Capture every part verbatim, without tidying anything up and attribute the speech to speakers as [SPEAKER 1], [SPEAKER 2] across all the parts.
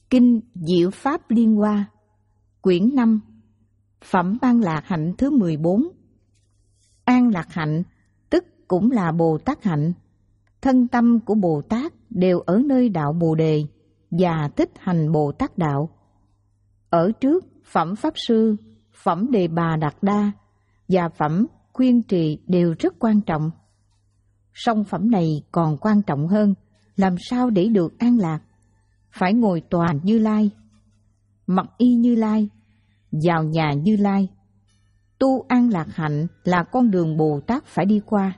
[SPEAKER 1] Kinh Diệu Pháp Liên Hoa, quyển năm, phẩm An Lạc Hạnh thứ mười bốn. An Lạc Hạnh tức cũng là Bồ Tát hạnh. Thân tâm của Bồ Tát đều ở nơi đạo Bồ Đề và thích hành Bồ Tát đạo. Ở trước, phẩm Pháp Sư, phẩm Đề Bà Đạt Đa và phẩm Khuyên Trì đều rất quan trọng. Song phẩm này còn quan trọng hơn, làm sao để được an lạc? Phải ngồi tòa Như Lai, mặc y Như Lai, vào nhà Như Lai. Tu an lạc hạnh là con đường Bồ Tát phải đi qua.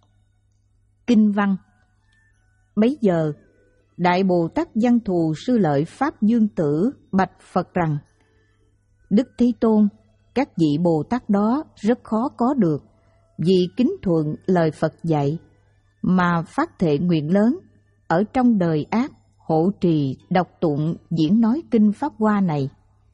[SPEAKER 1] Kinh văn. Bấy giờ, Đại Bồ Tát Văn Thù Sư Lợi Pháp Dương Tử bạch Phật rằng: Đức Thế Tôn, các vị Bồ Tát đó rất khó có được, vì kính thuận lời Phật dạy, mà phát thệ nguyện lớn, ở trong đời ác, hộ trì, đọc tụng, diễn nói kinh Pháp Hoa này.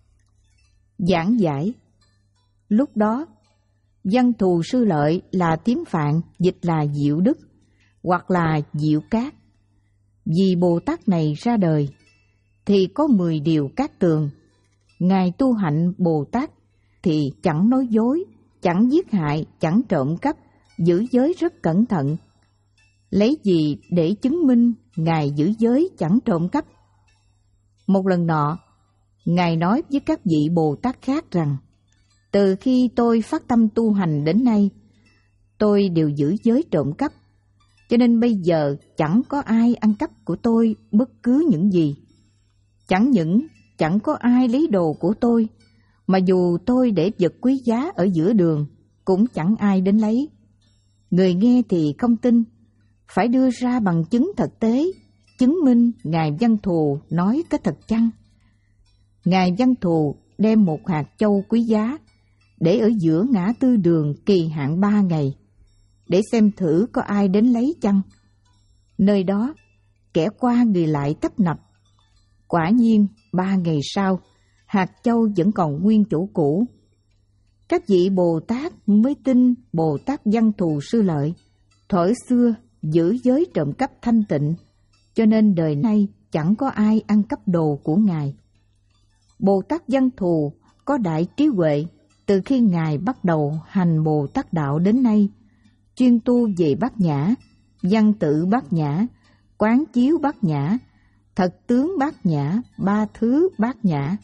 [SPEAKER 1] Giảng giải. Lúc đó, Văn Thù Sư Lợi là tiếng Phạn, dịch là Diệu Đức, hoặc là Diệu Cát. Vì Bồ Tát này ra đời, thì có mười điều cát tường. Ngài tu hạnh Bồ Tát thì chẳng nói dối, chẳng giết hại, chẳng trộm cắp, giữ giới rất cẩn thận. Lấy gì để chứng minh Ngài giữ giới chẳng trộm cắp? Một lần nọ, Ngài nói với các vị Bồ Tát khác rằng: Từ khi tôi phát tâm tu hành đến nay, tôi đều giữ giới trộm cắp, cho nên bây giờ chẳng có ai ăn cắp của tôi bất cứ những gì. Chẳng những chẳng có ai lấy đồ của tôi, mà dù tôi để vật quý giá ở giữa đường, cũng chẳng ai đến lấy. Người nghe thì không tin, phải đưa ra bằng chứng thực tế, chứng minh Ngài Văn Thù nói có thật chăng. Ngài Văn Thù đem một hạt châu quý giá để ở giữa ngã tư đường kỳ hạn ba ngày, để xem thử có ai đến lấy chăng. Nơi đó, kẻ qua người lại tấp nập. Quả nhiên, ba ngày sau, hạt châu vẫn còn nguyên chỗ cũ. Các vị Bồ Tát mới tin Bồ Tát Văn Thù Sư Lợi thuở xưa giữ giới trộm cắp thanh tịnh, cho nên đời nay chẳng có ai ăn cắp đồ của Ngài. Bồ Tát Văn Thù có đại trí huệ, từ khi Ngài bắt đầu hành Bồ Tát đạo đến nay, chuyên tu về bát nhã, văn tự bát nhã, quán chiếu bát nhã, thật tướng bát nhã, ba thứ bát nhã.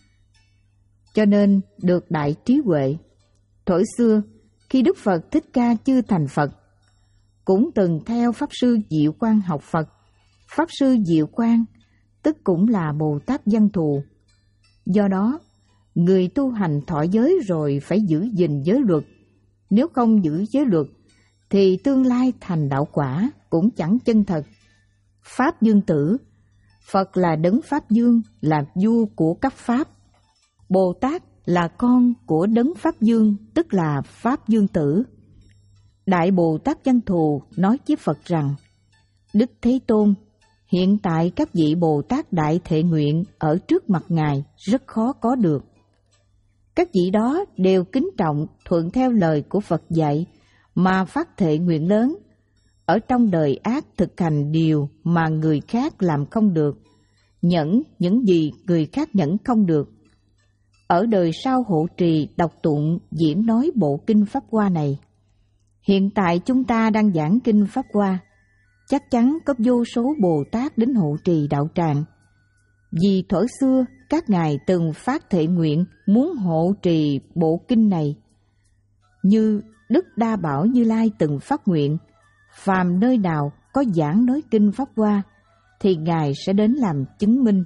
[SPEAKER 1] Cho nên được đại trí huệ. Thuở xưa, khi Đức Phật Thích Ca chưa thành Phật, cũng từng theo Pháp Sư Diệu Quang học Phật. Pháp Sư Diệu Quang tức cũng là Bồ Tát Văn Thù. Do đó, người tu hành thọ giới rồi phải giữ gìn giới luật. Nếu không giữ giới luật, thì tương lai thành đạo quả cũng chẳng chân thật. Pháp Dương Tử, Phật là đấng Pháp Dương, là vua của các Pháp. Bồ Tát là con của đấng Pháp Dương, tức là Pháp Dương Tử. Đại Bồ Tát Văn Thù nói với Phật rằng: Đức Thế Tôn, hiện tại các vị Bồ Tát đại thệ nguyện ở trước mặt Ngài rất khó có được. Các vị đó đều kính trọng thuận theo lời của Phật dạy mà phát thệ nguyện lớn, ở trong đời ác thực hành điều mà người khác làm không được, nhẫn những gì người khác nhẫn không được. Ở đời sau hộ trì, đọc tụng, diễn nói bộ kinh Pháp Hoa này. Hiện tại chúng ta đang giảng kinh Pháp Hoa, chắc chắn có vô số Bồ Tát đến hộ trì đạo tràng. Vì thuở xưa các ngài từng phát thệ nguyện muốn hộ trì bộ kinh này. Như Đức Đa Bảo Như Lai từng phát nguyện, phàm nơi nào có giảng nói kinh Pháp Hoa, thì Ngài sẽ đến làm chứng minh.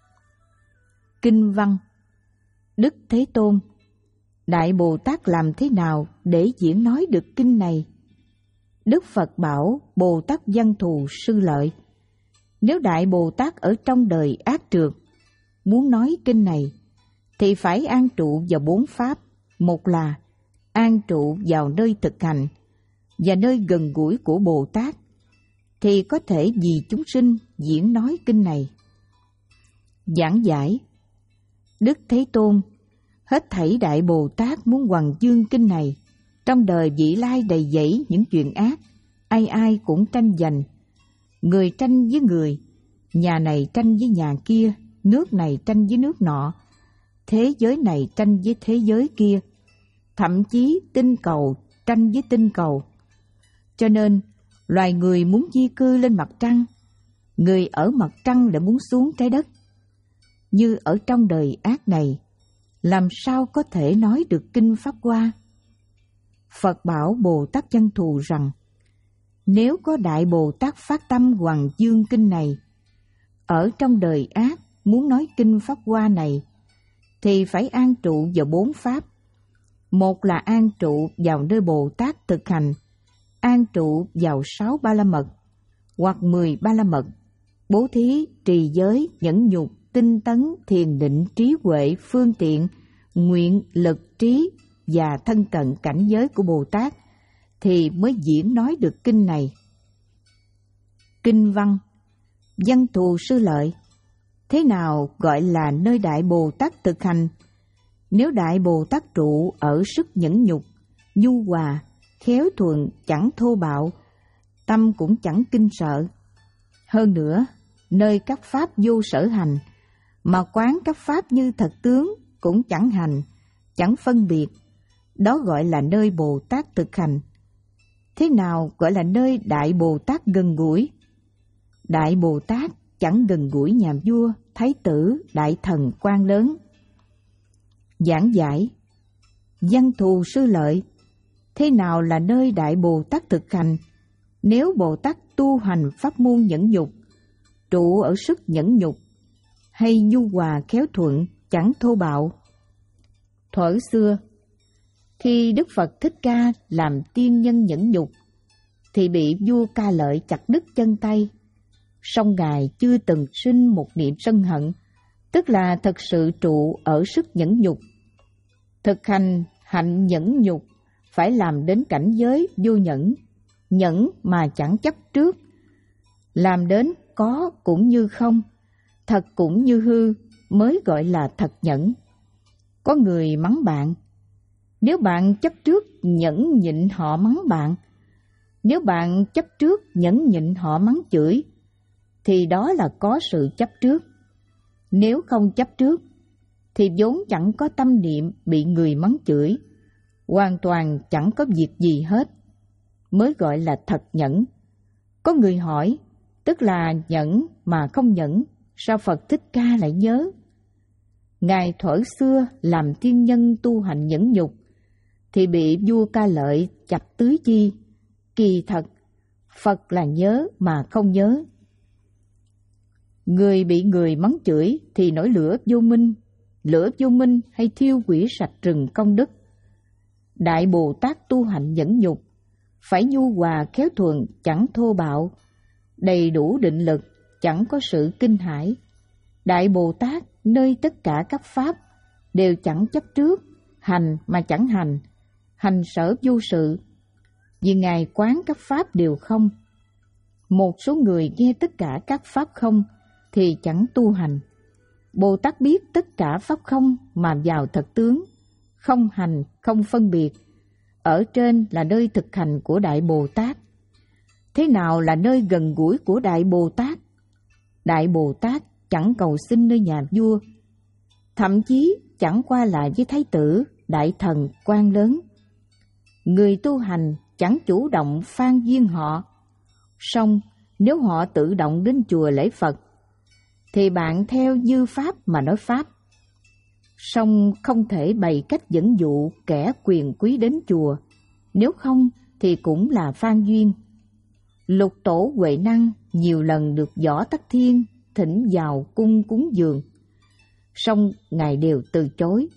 [SPEAKER 1] Kinh văn. Đức Thế Tôn, Đại Bồ Tát làm thế nào để diễn nói được kinh này? Đức Phật bảo Bồ Tát Văn Thù Sư Lợi: Nếu Đại Bồ Tát ở trong đời ác trượt, muốn nói kinh này, thì phải an trụ vào bốn pháp. Một là an trụ vào nơi thực hành và nơi gần gũi của Bồ Tát, thì có thể vì chúng sinh diễn nói kinh này. Giảng giải. Đức Thế Tôn, hết thảy Đại Bồ Tát muốn hoằng dương kinh này. Trong đời vị lai đầy dẫy những chuyện ác, ai ai cũng tranh giành. Người tranh với người, nhà này tranh với nhà kia, nước này tranh với nước nọ, thế giới này tranh với thế giới kia, thậm chí tinh cầu tranh với tinh cầu. Cho nên, loài người muốn di cư lên mặt trăng, người ở mặt trăng lại muốn xuống trái đất. Như ở trong đời ác này, làm sao có thể nói được kinh Pháp Hoa? Phật bảo Bồ Tát Văn Thù rằng, nếu có Đại Bồ Tát phát tâm Hoằng Dương Kinh này, ở trong đời ác muốn nói kinh Pháp Hoa này, thì phải an trụ vào bốn pháp. Một là an trụ vào nơi Bồ Tát thực hành, an trụ vào sáu ba la mật, hoặc mười ba la mật, bố thí, trì giới, nhẫn nhục, tinh tấn, thiền định, trí huệ, phương tiện, nguyện, lực, trí và thân cận cảnh giới của Bồ Tát, thì mới diễn nói được kinh này. Kinh văn: Văn Thù Sư Lợi, thế nào gọi là nơi Đại Bồ Tát thực hành? Nếu Đại Bồ Tát trụ ở sức nhẫn nhục, nhu hòa, khéo thuần, chẳng thô bạo, tâm cũng chẳng kinh sợ. Hơn nữa, nơi các pháp vô sở hành, mà quán các pháp như thật tướng, cũng chẳng hành, chẳng phân biệt, đó gọi là nơi Bồ Tát thực hành. Thế nào gọi là nơi Đại Bồ Tát gần gũi? Đại Bồ Tát chẳng gần gũi nhà vua, thái tử, đại thần quan lớn. Giảng giải: Văn Thù Sư Lợi, thế nào là nơi Đại Bồ Tát thực hành? Nếu Bồ Tát tu hành pháp môn nhẫn nhục, trụ ở sức nhẫn nhục, hay nhu hòa khéo thuận, chẳng thô bạo. Thuở xưa, khi Đức Phật Thích Ca làm tiên nhân nhẫn nhục, thì bị vua Ca Lợi chặt đứt chân tay. Song Ngài chưa từng sinh một niệm sân hận, tức là thật sự trụ ở sức nhẫn nhục. Thực hành hạnh nhẫn nhục phải làm đến cảnh giới vô nhẫn, nhẫn mà chẳng chấp trước, làm đến có cũng như không, thật cũng như hư, mới gọi là thật nhẫn. Có người mắng bạn, nếu bạn chấp trước nhẫn nhịn họ mắng bạn. Nếu bạn chấp trước nhẫn nhịn họ mắng chửi, thì đó là có sự chấp trước. Nếu không chấp trước, thì vốn chẳng có tâm niệm bị người mắng chửi, hoàn toàn chẳng có việc gì hết, mới gọi là thật nhẫn. Có người hỏi, tức là nhẫn mà không nhẫn, sao Phật Thích Ca lại nhớ? Ngài thuở xưa làm tiên nhân tu hành nhẫn nhục, thì bị vua Ca Lợi chặt tứ chi. Kỳ thật, Phật là nhớ mà không nhớ. Người bị người mắng chửi thì nổi lửa vô minh, lửa vô minh hay thiêu hủy sạch rừng công đức. Đại Bồ Tát tu hành nhẫn nhục, phải nhu hòa khéo thuần, chẳng thô bạo, đầy đủ định lực, chẳng có sự kinh hãi. Đại Bồ Tát nơi tất cả các pháp đều chẳng chấp trước, hành mà chẳng hành, hành sở vô sự, vì Ngài quán các pháp đều không. Một số người nghe tất cả các pháp không thì chẳng tu hành. Bồ Tát biết tất cả pháp không mà vào thật tướng, không hành, không phân biệt. Ở trên là nơi thực hành của Đại Bồ Tát. Thế nào là nơi gần gũi của Đại Bồ Tát? Đại Bồ Tát chẳng cầu xin nơi nhà vua, thậm chí chẳng qua lại với thái tử, đại thần, quan lớn. Người tu hành chẳng chủ động phan duyên họ, song nếu họ tự động đến chùa lễ Phật, thì bạn theo như pháp mà nói pháp. Song không thể bày cách dẫn dụ kẻ quyền quý đến chùa, nếu không thì cũng là phan duyên. Lục tổ Huệ Năng nhiều lần được Võ Tắc Thiên thỉnh vào cung cúng dường, song Ngài đều từ chối.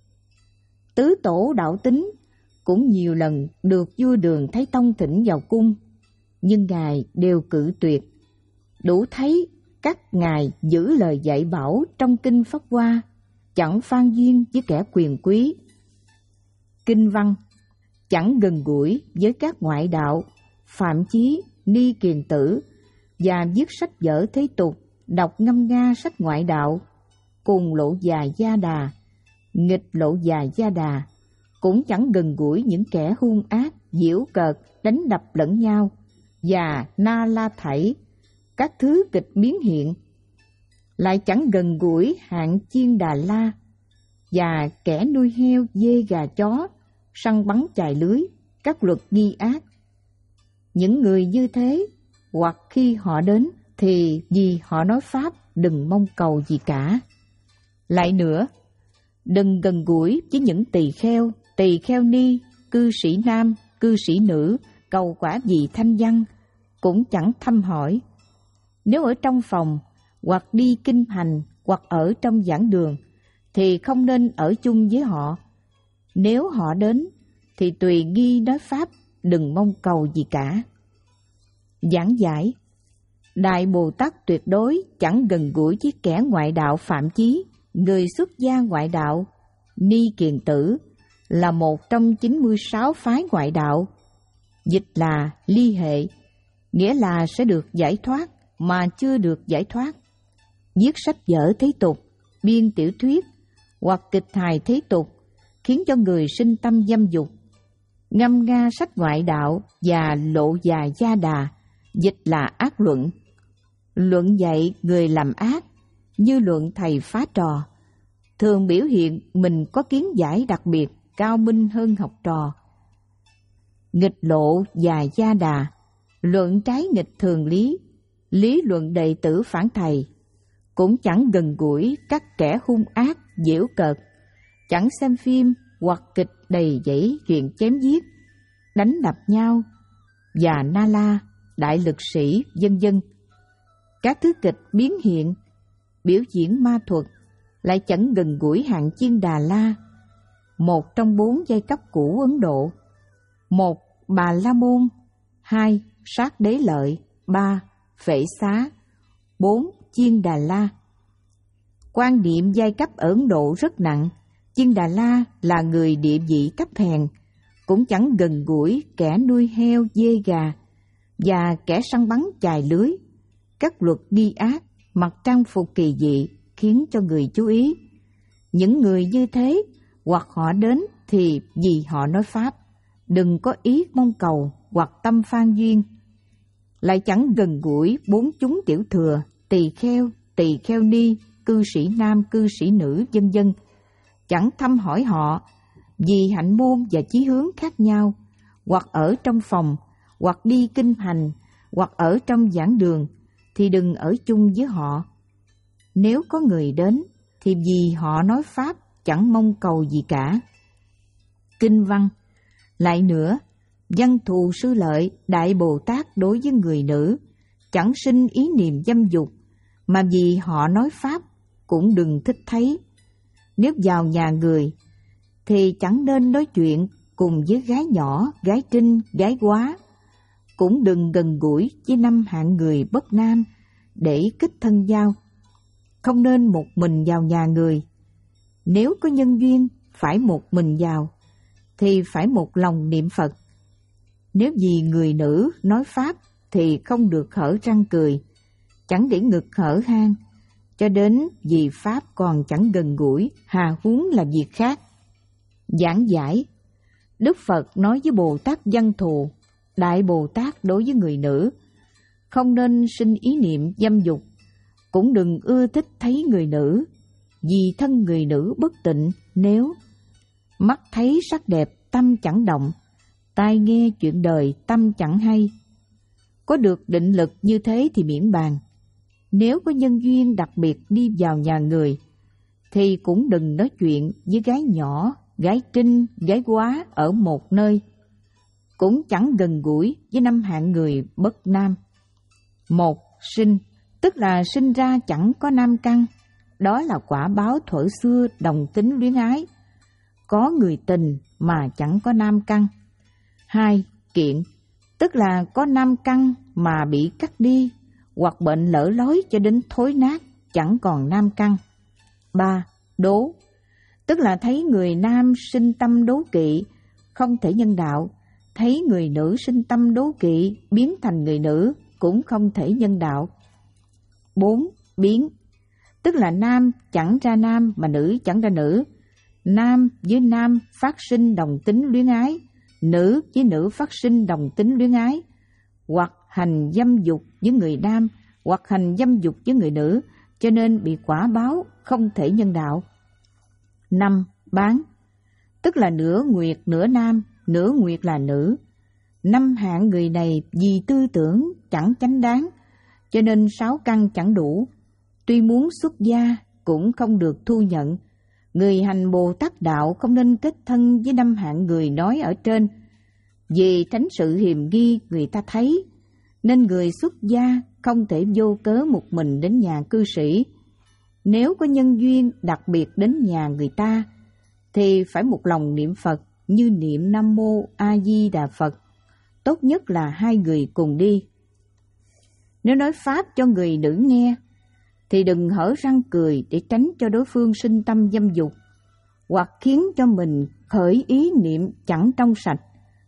[SPEAKER 1] Tứ tổ Đạo Tín cũng nhiều lần được vua Đường Thái Tông thỉnh vào cung, nhưng Ngài đều cự tuyệt. Đủ thấy các ngài giữ lời dạy bảo trong kinh Pháp Hoa, chẳng phan duyên với kẻ quyền quý. Kinh văn: chẳng gần gũi với các ngoại đạo, Phạm Chí, Ni Kiền Tử, và viết sách vở thế tục, đọc ngâm nga sách ngoại đạo, cùng lộ già Gia Đà, nghịch lộ già Gia Đà, cũng chẳng gần gũi những kẻ hung ác, giễu cợt, đánh đập lẫn nhau, và na la thảy, các thứ kịch biến hiện. lại chẳng gần gũi hạng chiên Đà La và kẻ nuôi heo, dê, gà, chó, săn bắn chài lưới, các luật nghi ác. Những người như thế, hoặc khi họ đến thì vì họ nói Pháp đừng mong cầu gì cả. Lại nữa, đừng gần gũi với những tỳ kheo, tỳ kheo ni, cư sĩ nam, cư sĩ nữ, cầu quả gì thanh văn, cũng chẳng thăm hỏi. Nếu ở trong phòng, hoặc đi kinh hành, hoặc ở trong giảng đường, thì không nên ở chung với họ. Nếu họ đến, thì tùy nghi nói Pháp, đừng mong cầu gì cả. Giảng giải: Đại Bồ Tát tuyệt đối chẳng gần gũi với kẻ ngoại đạo phạm chí. Người xuất gia ngoại đạo, Ni Kiền Tử, là một trong chín mươi sáu phái ngoại đạo. Dịch là ly hệ, nghĩa là sẽ được giải thoát mà chưa được giải thoát. Viết sách vở thế tục, biên tiểu thuyết hoặc kịch hài thế tục, khiến cho người sinh tâm dâm dục. Ngâm nga sách ngoại đạo và lộ già gia đà, dịch là ác luận. Luận dạy người làm ác, như luận thầy phá trò, thường biểu hiện mình có kiến giải đặc biệt, cao minh hơn học trò. Nghịch lộ và gia đà, luận trái nghịch thường lý, lý luận đệ tử phản thầy, cũng chẳng gần gũi các kẻ hung ác, giễu cợt, chẳng xem phim hoặc kịch đầy dẫy chuyện chém giết, đánh đập nhau và na la, đại lực sĩ, vân vân. Các thứ kịch biến hiện, biểu diễn ma thuật lại chẳng gần gũi hạng chiên Đà La, một trong bốn giai cấp cũ Ấn Độ. Một, Bà La Môn. Hai, Sát Đế Lợi. Ba, Phệ Xá. Bốn, Chiên Đà La. Quan niệm giai cấp ở Ấn Độ rất nặng. Chiên Đà La là người địa vị thấp hèn, cũng chẳng gần gũi kẻ nuôi heo, dê, gà và kẻ săn bắn chài lưới. Các luật nghi ác, mặc trang phục kỳ dị khiến cho người chú ý. Những người như thế, hoặc họ đến thì vì họ nói Pháp, đừng có ý mong cầu hoặc tâm phan duyên. Lại chẳng gần gũi bốn chúng tiểu thừa, tỳ kheo, tỳ kheo ni, cư sĩ nam, cư sĩ nữ, vân vân. Chẳng thăm hỏi họ vì hạnh môn và chí hướng khác nhau, hoặc ở trong phòng, hoặc đi kinh hành, hoặc ở trong giảng đường, thì đừng ở chung với họ. Nếu có người đến, thì vì họ nói Pháp chẳng mong cầu gì cả. Kinh văn. Lại nữa, Văn Thù Sư Lợi, Đại Bồ Tát đối với người nữ, chẳng sinh ý niệm dâm dục, mà vì họ nói Pháp cũng đừng thích thấy. Nếu vào nhà người, thì chẳng nên nói chuyện cùng với gái nhỏ, gái trinh, gái quá. Cũng đừng gần gũi với năm hạng người bất nam để kích thân giao. Không nên một mình vào nhà người. Nếu có nhân duyên phải một mình vào, thì phải một lòng niệm Phật. Nếu vì người nữ nói Pháp thì không được hở răng cười, chẳng để ngực hở hang, cho đến vì Pháp còn chẳng gần gũi, hà huống là việc khác. Giảng giải. Đức Phật nói với Bồ Tát Văn Thù, Đại Bồ Tát đối với người nữ, không nên sinh ý niệm dâm dục, cũng đừng ưa thích thấy người nữ, vì thân người nữ bất tịnh. Nếu mắt thấy sắc đẹp tâm chẳng động, tai nghe chuyện đời tâm chẳng hay. Có được định lực như thế thì miễn bàn. Nếu có nhân duyên đặc biệt đi vào nhà người, thì cũng đừng nói chuyện với gái nhỏ, gái trinh, gái quá ở một nơi. Cũng chẳng gần gũi với năm hạng người bất nam. Một, sinh, tức là sinh ra chẳng có nam căn. Đó là quả báo thuở xưa đồng tính luyến ái. Có người tình mà chẳng có nam căn. Hai, kiện, tức là có nam căn mà bị cắt đi, hoặc bệnh lỡ lối cho đến thối nát, chẳng còn nam căn. Ba, đố, tức là thấy người nam sinh tâm đố kỵ, không thể nhân đạo. Thấy người nữ sinh tâm đố kỵ, biến thành người nữ, cũng không thể nhân đạo. Bốn, biến, tức là nam chẳng ra nam mà nữ chẳng ra nữ. Nam với nam phát sinh đồng tính luyến ái, nữ với nữ phát sinh đồng tính luyến ái. Hoặc hành dâm dục với người nam, hoặc hành dâm dục với người nữ, cho nên bị quả báo không thể nhân đạo. Năm. Bán, tức là nửa nguyệt nửa nam, nửa nguyệt là nữ. Năm hạng người này vì tư tưởng chẳng chánh đáng, cho nên sáu căn chẳng đủ. Tuy muốn xuất gia cũng không được thu nhận. Người hành Bồ Tát đạo không nên kết thân với năm hạng người nói ở trên, vì tránh sự hiềm nghi người ta thấy, nên người xuất gia không thể vô cớ một mình đến nhà cư sĩ. Nếu có nhân duyên đặc biệt đến nhà người ta, thì phải một lòng niệm Phật như niệm Nam Mô A Di Đà Phật. Tốt nhất là hai người cùng đi. Nếu nói Pháp cho người nữ nghe, thì đừng hở răng cười để tránh cho đối phương sinh tâm dâm dục, hoặc khiến cho mình khởi ý niệm chẳng trong sạch.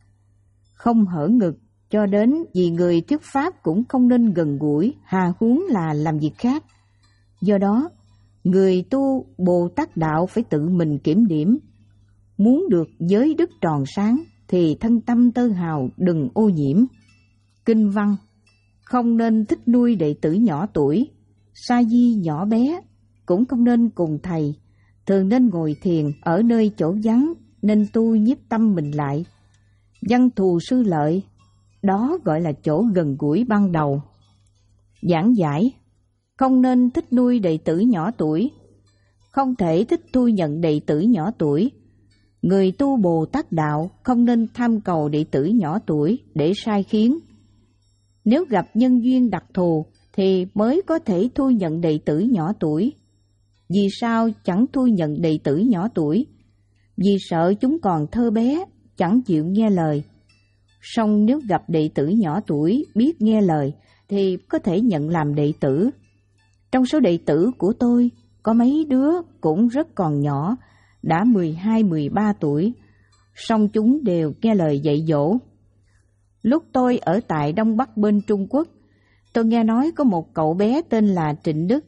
[SPEAKER 1] Không hở ngực cho đến vì người thuyết Pháp cũng không nên gần gũi, hà huống là làm việc khác. Do đó, người tu Bồ Tát đạo phải tự mình kiểm điểm. Muốn được giới đức tròn sáng thì thân tâm tơ hào đừng ô nhiễm. Kinh văn, không nên thích nuôi đệ tử nhỏ tuổi, sa di nhỏ bé, cũng không nên cùng thầy, thường nên ngồi thiền ở nơi chỗ vắng, nên tu nhiếp tâm mình lại. Văn thù sư lợi, đó gọi là chỗ gần gũi ban đầu. Giảng giải, không nên thích nuôi đệ tử nhỏ tuổi, không thể thích thu nhận đệ tử nhỏ tuổi. Người tu Bồ Tát đạo không nên tham cầu đệ tử nhỏ tuổi để sai khiến. Nếu gặp nhân duyên đặc thù thì mới có thể thu nhận đệ tử nhỏ tuổi. Vì sao chẳng thu nhận đệ tử nhỏ tuổi? Vì sợ chúng còn thơ bé, chẳng chịu nghe lời. Song nếu gặp đệ tử nhỏ tuổi biết nghe lời thì có thể nhận làm đệ tử. Trong số đệ tử của tôi, có mấy đứa cũng rất còn nhỏ, đã mười hai mười ba tuổi, song chúng đều nghe lời dạy dỗ. Lúc tôi ở tại Đông Bắc bên Trung Quốc, tôi nghe nói có một cậu bé tên là Trịnh Đức,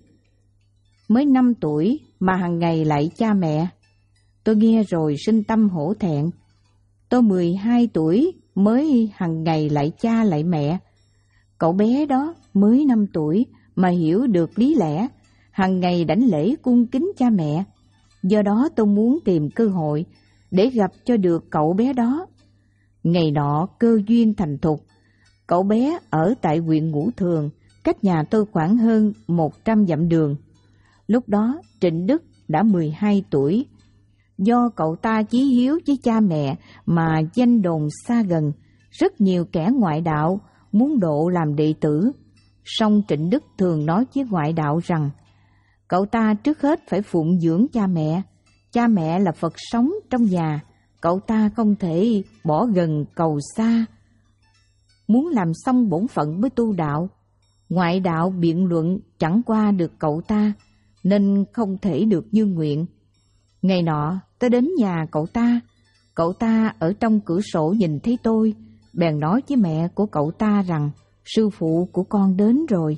[SPEAKER 1] mới năm tuổi mà hàng ngày lạy cha mẹ. Tôi nghe rồi sinh tâm hổ thẹn. Tôi mười hai tuổi mới hàng ngày lạy cha lạy mẹ. Cậu bé đó mới năm tuổi mà hiểu được lý lẽ, hàng ngày đảnh lễ cung kính cha mẹ. Do đó tôi muốn tìm cơ hội để gặp cho được cậu bé đó. Ngày nọ cơ duyên thành thục, cậu bé ở tại huyện Ngũ Thường, cách nhà tôi khoảng hơn một trăm dặm đường. Lúc đó Trịnh Đức đã mười hai tuổi. Do cậu ta chí hiếu với cha mẹ mà danh đồn xa gần, rất nhiều kẻ ngoại đạo muốn độ làm đệ tử. Song Trịnh Đức thường nói với ngoại đạo rằng, cậu ta trước hết phải phụng dưỡng cha mẹ. Cha mẹ là Phật sống trong nhà, cậu ta không thể bỏ gần cầu xa. Muốn làm xong bổn phận với tu đạo, ngoại đạo biện luận chẳng qua được cậu ta, nên không thể được như nguyện. Ngày nọ tôi đến nhà cậu ta, cậu ta ở trong cửa sổ nhìn thấy tôi, bèn nói với mẹ của cậu ta rằng sư phụ của con đến rồi.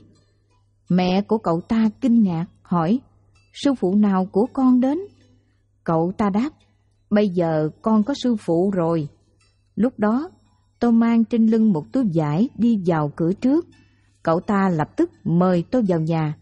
[SPEAKER 1] Mẹ của cậu ta kinh ngạc hỏi, sư phụ nào của con đến? Cậu ta đáp, bây giờ con có sư phụ rồi. Lúc đó tôi mang trên lưng một túi vải đi vào cửa trước. Cậu ta lập tức mời tôi vào nhà.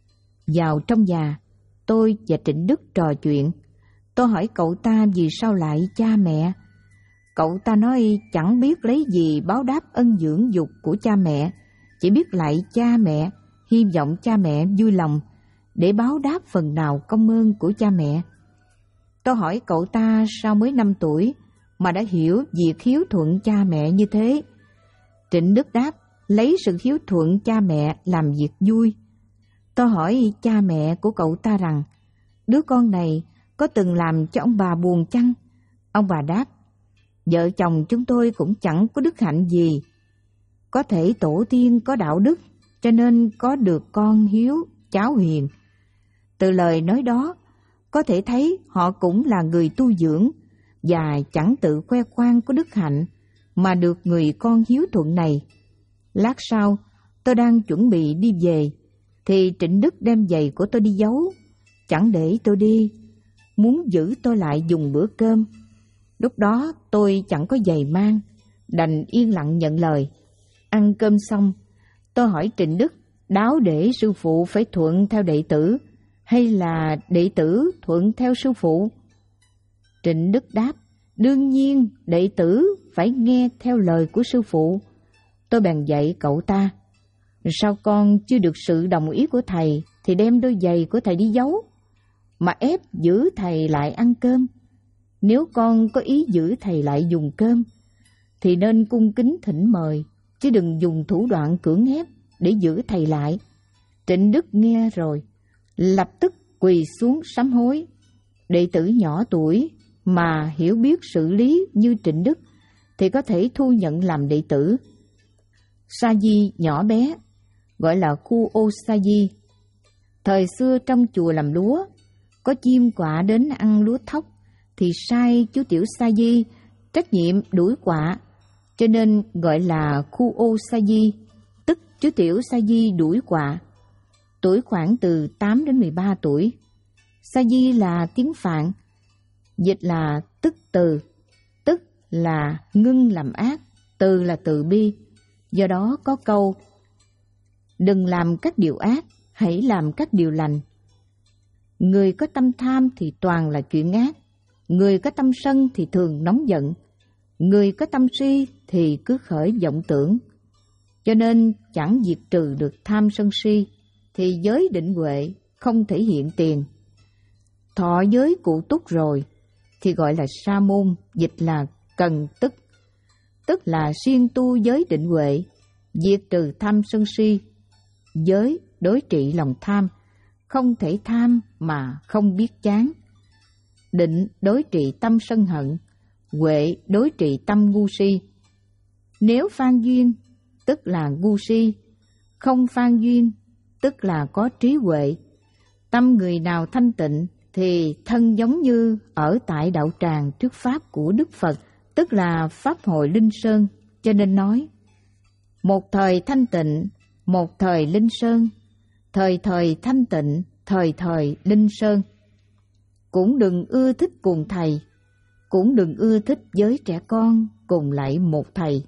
[SPEAKER 1] Vào trong nhà, tôi và Trịnh Đức trò chuyện. Tôi hỏi cậu ta vì sao lại cha mẹ. Cậu ta nói chẳng biết lấy gì báo đáp ân dưỡng dục của cha mẹ, chỉ biết lạy cha mẹ, hy vọng cha mẹ vui lòng để báo đáp phần nào công ơn của cha mẹ. Tôi hỏi cậu ta sao mới năm tuổi mà đã hiểu việc hiếu thuận cha mẹ như thế. Trịnh Đức đáp, lấy sự hiếu thuận cha mẹ làm việc vui. Tôi hỏi cha mẹ của cậu ta rằng, đứa con này có từng làm cho ông bà buồn chăng? Ông bà đáp, vợ chồng chúng tôi cũng chẳng có đức hạnh gì. Có thể tổ tiên có đạo đức, cho nên có được con hiếu, cháu hiền. Từ lời nói đó, có thể thấy họ cũng là người tu dưỡng và chẳng tự khoe khoang có đức hạnh mà được người con hiếu thuận này. Lát sau, tôi đang chuẩn bị đi về, thì Trịnh Đức đem giày của tôi đi giấu, chẳng để tôi đi, muốn giữ tôi lại dùng bữa cơm. Lúc đó tôi chẳng có giày mang, đành yên lặng nhận lời. Ăn cơm xong, tôi hỏi Trịnh Đức Đáo để sư phụ phải thuận theo đệ tử, hay là đệ tử thuận theo sư phụ? Trịnh Đức đáp, đương nhiên đệ tử phải nghe theo lời của sư phụ. Tôi bèn dạy cậu ta, sao con chưa được sự đồng ý của thầy thì đem đôi giày của thầy đi giấu, mà ép giữ thầy lại ăn cơm. Nếu con có ý giữ thầy lại dùng cơm, thì nên cung kính thỉnh mời, chứ đừng dùng thủ đoạn cưỡng ép để giữ thầy lại. Trịnh Đức nghe rồi, lập tức quỳ xuống sám hối. Đệ tử nhỏ tuổi mà hiểu biết sự lý như Trịnh Đức thì có thể thu nhận làm đệ tử. Sa di nhỏ bé, gọi là Khu Ô Sa Di. Thời xưa trong chùa làm lúa, có chim quạ đến ăn lúa thóc, thì sai chú Tiểu Sa Di trách nhiệm đuổi quạ, cho nên gọi là Khu Ô Sa Di, tức chú Tiểu Sa Di đuổi quạ. Tuổi khoảng từ tám đến mười ba tuổi. Sa Di là tiếng Phạn, dịch là tức từ, tức là ngưng làm ác, từ là từ bi. Do đó có câu, đừng làm các điều ác, hãy làm các điều lành. Người có tâm tham thì toàn là chuyện ác, người có tâm sân thì thường nóng giận, người có tâm si thì cứ khởi vọng tưởng. Cho nên chẳng diệt trừ được tham sân si, thì giới định huệ không thể hiện tiền. Thọ giới cụ túc rồi thì gọi là sa môn, dịch là cần tức, tức là siêng tu giới định huệ, diệt trừ tham sân si. Giới đối trị lòng tham, không thể tham mà không biết chán. Định đối trị tâm sân hận, huệ đối trị tâm ngu si. Nếu phan duyên, tức là ngu si; không phan duyên, tức là có trí huệ. Tâm người nào thanh tịnh thì thân giống như ở tại đạo tràng trước pháp của Đức Phật, tức là pháp hội Linh Sơn. Cho nên nói, một thời thanh tịnh, một thời Linh Sơn, thời thời thanh tịnh, thời thời Linh Sơn. Cũng đừng ưa thích cùng thầy, cũng đừng ưa thích với trẻ con cùng lại một thầy.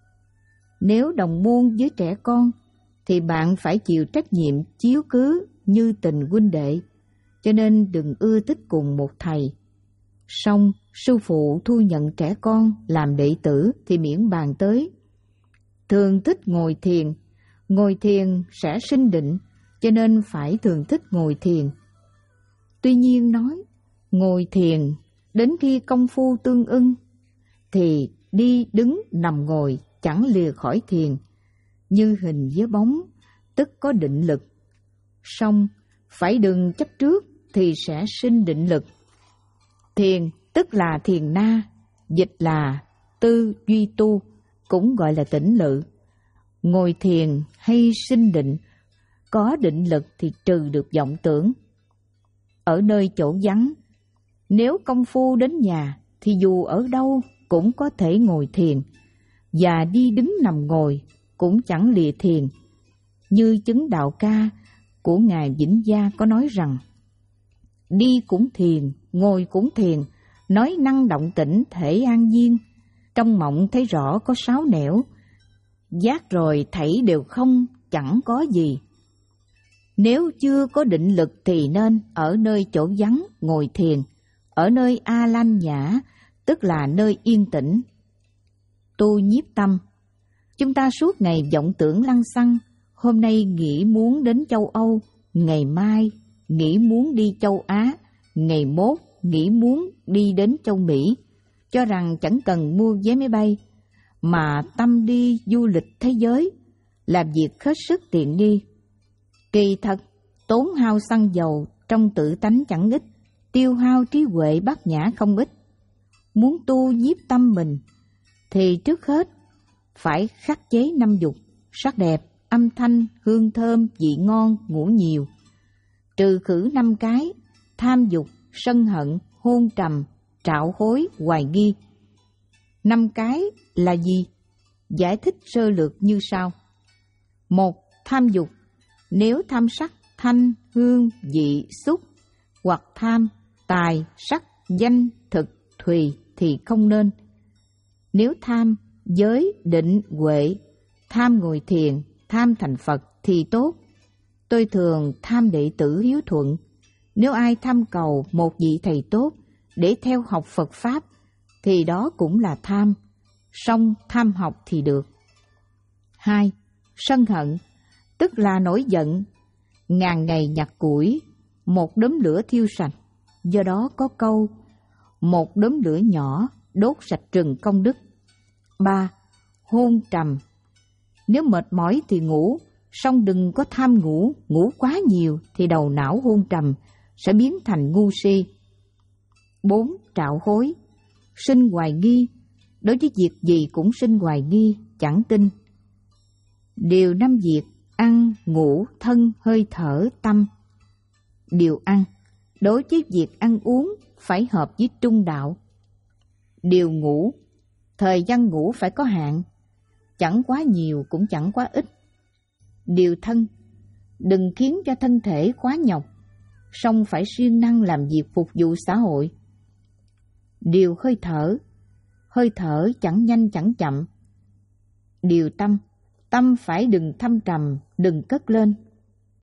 [SPEAKER 1] Nếu đồng môn với trẻ con thì bạn phải chịu trách nhiệm chiếu cứ như tình huynh đệ, cho nên đừng ưa thích cùng một thầy. Song sư phụ thu nhận trẻ con làm đệ tử thì miễn bàn tới. Thường thích ngồi thiền, ngồi thiền sẽ sinh định, cho nên phải thường thích ngồi thiền. Tuy nhiên nói, ngồi thiền đến khi công phu tương ưng, thì đi đứng nằm ngồi chẳng lìa khỏi thiền, như hình với bóng, tức có định lực. Song phải đừng chấp trước thì sẽ sinh định lực. Thiền tức là thiền na, dịch là tư duy tu, cũng gọi là tĩnh lự. Ngồi thiền hay sinh định, có định lực thì trừ được vọng tưởng. Ở nơi chỗ vắng, nếu công phu đến nhà thì dù ở đâu cũng có thể ngồi thiền, và đi đứng nằm ngồi cũng chẳng lìa thiền. Như chứng đạo ca của Ngài Vĩnh Gia có nói rằng, đi cũng thiền, ngồi cũng thiền, nói năng động tĩnh thể an nhiên. Trong mộng thấy rõ có sáu nẻo, giác rồi thảy đều không, chẳng có gì. Nếu chưa có định lực thì nên ở nơi chỗ vắng ngồi thiền, ở nơi a lanh nhã, tức là nơi yên tĩnh. Tu nhiếp tâm. Chúng ta suốt ngày vọng tưởng lăng xăng, hôm nay nghĩ muốn đến châu Âu, ngày mai nghĩ muốn đi châu Á, ngày mốt nghĩ muốn đi đến châu Mỹ, cho rằng chẳng cần mua vé máy bay, mà tâm đi du lịch thế giới, làm việc hết sức tiện đi. Kỳ thật, tốn hao xăng dầu trong tự tánh chẳng ít, tiêu hao trí huệ bát nhã không ít. Muốn tu nhiếp tâm mình, thì trước hết phải khắc chế năm dục, sắc đẹp, âm thanh, hương thơm, vị ngon, ngủ nhiều. Trừ khử năm cái, tham dục, sân hận, hôn trầm, trạo hối, hoài nghi. Năm cái là gì? Giải thích sơ lược như sau. Một, tham dục. Nếu tham sắc, thanh, hương, vị, xúc, hoặc tham, tài, sắc, danh, thực, thùy thì không nên. Nếu tham, giới, định, huệ, tham ngồi thiền, tham thành Phật thì tốt, Tôi thường tham đệ tử hiếu thuận. Nếu ai tham cầu một vị thầy tốt để theo học Phật Pháp, thì đó cũng là tham, song tham học thì được. Hai, sân hận, tức là nổi giận, ngàn ngày nhặt củi, một đốm lửa thiêu sạch. Do đó có câu, một đốm lửa nhỏ đốt sạch rừng công đức. Ba, hôn trầm, nếu mệt mỏi thì ngủ, song đừng có tham ngủ, ngủ quá nhiều thì đầu não hôn trầm, sẽ biến thành ngu si. Bốn, trạo hối, sinh hoài nghi, đối với việc gì cũng sinh hoài nghi, chẳng tin. Điều năm việc: ăn, ngủ, thân, hơi thở, tâm. Điều ăn, đối với việc ăn uống phải hợp với trung đạo. Điều ngủ, thời gian ngủ phải có hạn, chẳng quá nhiều cũng chẳng quá ít. Điều thân, đừng khiến cho thân thể quá nhọc, song phải siêng năng làm việc phục vụ xã hội. Điều hơi thở, hơi thở chẳng nhanh chẳng chậm. Điều tâm, tâm phải đừng thâm trầm, đừng cất lên,